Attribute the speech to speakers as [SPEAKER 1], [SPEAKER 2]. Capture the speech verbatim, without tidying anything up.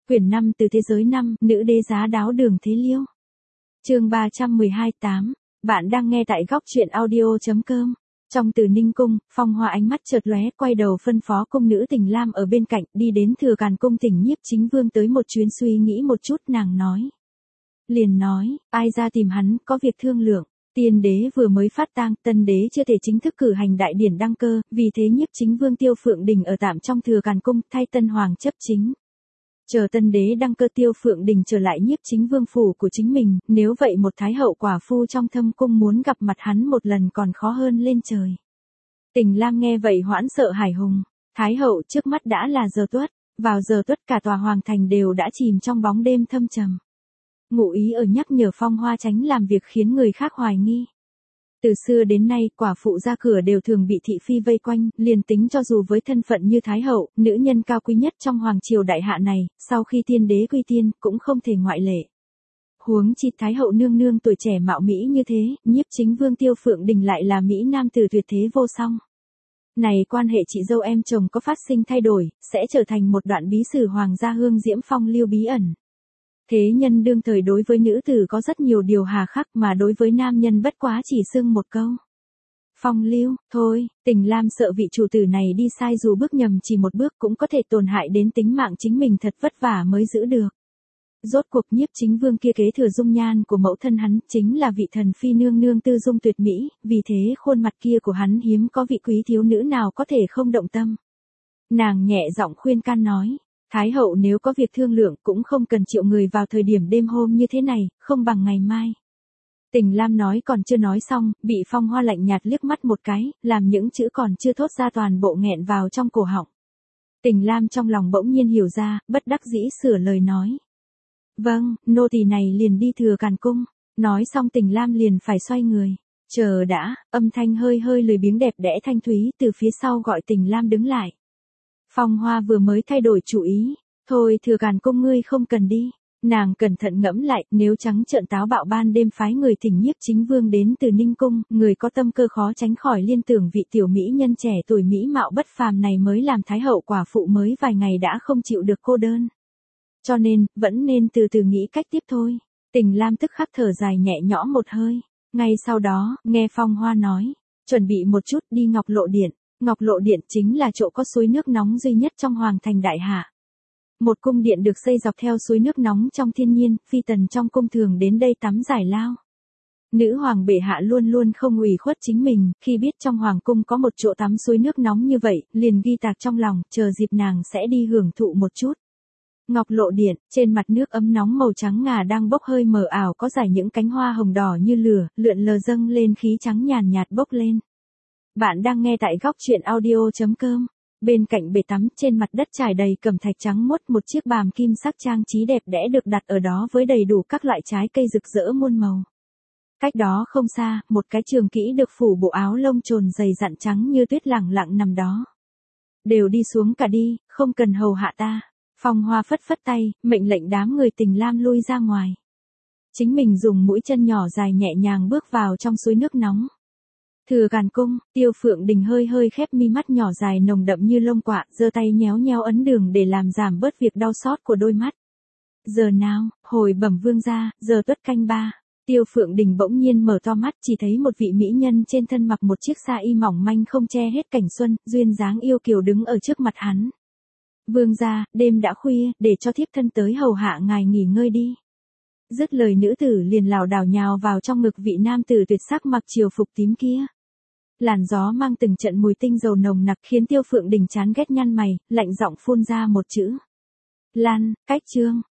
[SPEAKER 1] Quyển năm Từ thế giới năm, Nữ đế giá đáo Đường Thế Liêu. Chương ba trăm mười hai tám. Bạn đang nghe tại góc truyện audio chấm com. Trong Từ Ninh cung, Phong Hoa ánh mắt chợt lóe, quay đầu phân phó cung nữ Tình Lam ở bên cạnh, đi đến Thừa Càn cung thỉnh Nhiếp Chính Vương tới một chuyến. Suy nghĩ một chút, nàng nói. Liền nói, ai ra tìm hắn, có việc thương lượng. Tiên đế vừa mới phát tang, tân đế chưa thể chính thức cử hành đại điển đăng cơ, vì thế Nhiếp Chính Vương Tiêu Phượng Đình ở tạm trong Thừa Càn cung, thay tân hoàng chấp chính. Chờ tân đế đăng cơ, Tiêu Phượng Đình trở lại Nhiếp Chính Vương phủ của chính mình, nếu vậy một thái hậu quả phu trong thâm cung muốn gặp mặt hắn một lần còn khó hơn lên trời. Tình Lam nghe vậy hoãn sợ hải hùng, thái hậu trước mắt đã là giờ tuất, vào giờ tuất cả tòa hoàng thành đều đã chìm trong bóng đêm thâm trầm. Ngụ ý ở nhắc nhở Phong Hoa tránh làm việc khiến người khác hoài nghi. Từ xưa đến nay, quả phụ ra cửa đều thường bị thị phi vây quanh, liền tính cho dù với thân phận như thái hậu, nữ nhân cao quý nhất trong hoàng triều đại hạ này, sau khi tiên đế quy tiên, cũng không thể ngoại lệ. Huống chi thái hậu nương nương tuổi trẻ mạo mỹ như thế, Nhiếp Chính Vương Tiêu Phượng Đình lại là mỹ nam tử tuyệt thế vô song. Này quan hệ chị dâu em chồng có phát sinh thay đổi, sẽ trở thành một đoạn bí sử hoàng gia hương diễm phong lưu bí ẩn. Thế nhân đương thời đối với nữ tử có rất nhiều điều hà khắc, mà đối với nam nhân bất quá chỉ xưng một câu. Phong lưu, thôi, Tình Lam sợ vị chủ tử này đi sai dù bước nhầm chỉ một bước cũng có thể tổn hại đến tính mạng chính mình, thật vất vả mới giữ được. Rốt cuộc Nhiếp Chính Vương kia kế thừa dung nhan của mẫu thân hắn, chính là vị thần phi nương nương tư dung tuyệt mỹ, vì thế khuôn mặt kia của hắn hiếm có vị quý thiếu nữ nào có thể không động tâm. Nàng nhẹ giọng khuyên can nói. Thái hậu nếu có việc thương lượng cũng không cần triệu người vào thời điểm đêm hôm như thế này, không bằng ngày mai. Tình Lam nói còn chưa nói xong, bị Phong Hoa lạnh nhạt liếc mắt một cái, làm những chữ còn chưa thốt ra toàn bộ nghẹn vào trong cổ họng. Tình Lam trong lòng bỗng nhiên hiểu ra, bất đắc dĩ sửa lời nói. Vâng, nô tỳ này liền đi Thừa Càn cung. Nói xong Tình Lam liền phải xoay người. Chờ đã, âm thanh hơi hơi lười biếng đẹp đẽ thanh thúy từ phía sau gọi Tình Lam đứng lại. Phong Hoa vừa mới thay đổi chủ ý, thôi Thừa Càn cung ngươi không cần đi. Nàng cẩn thận ngẫm lại, nếu trắng trợn táo bạo ban đêm phái người thỉnh Nhiếp Chính Vương đến từ Ninh cung, người có tâm cơ khó tránh khỏi liên tưởng vị tiểu mỹ nhân trẻ tuổi mỹ mạo bất phàm này mới làm thái hậu quả phụ mới vài ngày đã không chịu được cô đơn. Cho nên, vẫn nên từ từ nghĩ cách tiếp thôi. Tình Lam tức khắc thở dài nhẹ nhõm một hơi. Ngay sau đó, nghe Phong Hoa nói, chuẩn bị một chút đi Ngọc Lộ Điện. Ngọc Lộ Điện chính là chỗ có suối nước nóng duy nhất trong hoàng thành đại hạ. Một cung điện được xây dọc theo suối nước nóng trong thiên nhiên, phi tần trong cung thường đến đây tắm giải lao. Nữ hoàng bệ hạ luôn luôn không ủy khuất chính mình, khi biết trong hoàng cung có một chỗ tắm suối nước nóng như vậy, liền ghi tạc trong lòng, chờ dịp nàng sẽ đi hưởng thụ một chút. Ngọc Lộ Điện, trên mặt nước ấm nóng màu trắng ngà đang bốc hơi mờ ảo, có dải những cánh hoa hồng đỏ như lửa, lượn lờ dâng lên khí trắng nhàn nhạt bốc lên. Bạn đang nghe tại góc truyện audio chấm com. Bên cạnh bể tắm, trên mặt đất trải đầy cẩm thạch trắng muốt, một chiếc bàm kim sắc trang trí đẹp đẽ được đặt ở đó với đầy đủ các loại trái cây rực rỡ muôn màu. Cách đó không xa, một cái trường kỹ được phủ bộ áo lông trồn dày dặn trắng như tuyết lẳng lặng nằm đó. Đều đi xuống cả đi, không cần hầu hạ ta. Phong Hoa phất phất tay, mệnh lệnh đám người Tình Lam lui ra ngoài. Chính mình dùng mũi chân nhỏ dài nhẹ nhàng bước vào trong suối nước nóng. Thừa Càn cung, Tiêu Phượng Đình hơi hơi khép mi mắt nhỏ dài nồng đậm như lông quạ, giơ tay nhéo nhéo ấn đường để làm giảm bớt việc đau xót của đôi mắt. Giờ nào, hồi bẩm vương gia, giờ tuất canh ba. Tiêu Phượng Đình bỗng nhiên mở to mắt, chỉ thấy một vị mỹ nhân trên thân mặc một chiếc sa y mỏng manh không che hết cảnh xuân, duyên dáng yêu kiều đứng ở trước mặt hắn. Vương gia, đêm đã khuya, để cho thiếp thân tới hầu hạ ngài nghỉ ngơi đi. Dứt lời nữ tử liền lảo đảo nhào vào trong ngực vị nam tử tuyệt sắc mặc triều phục tím kia. Làn gió mang từng trận mùi tinh dầu nồng nặc khiến Tiêu Phượng Đình chán ghét nhăn mày, lạnh giọng phun ra một chữ. Lan, cách chương,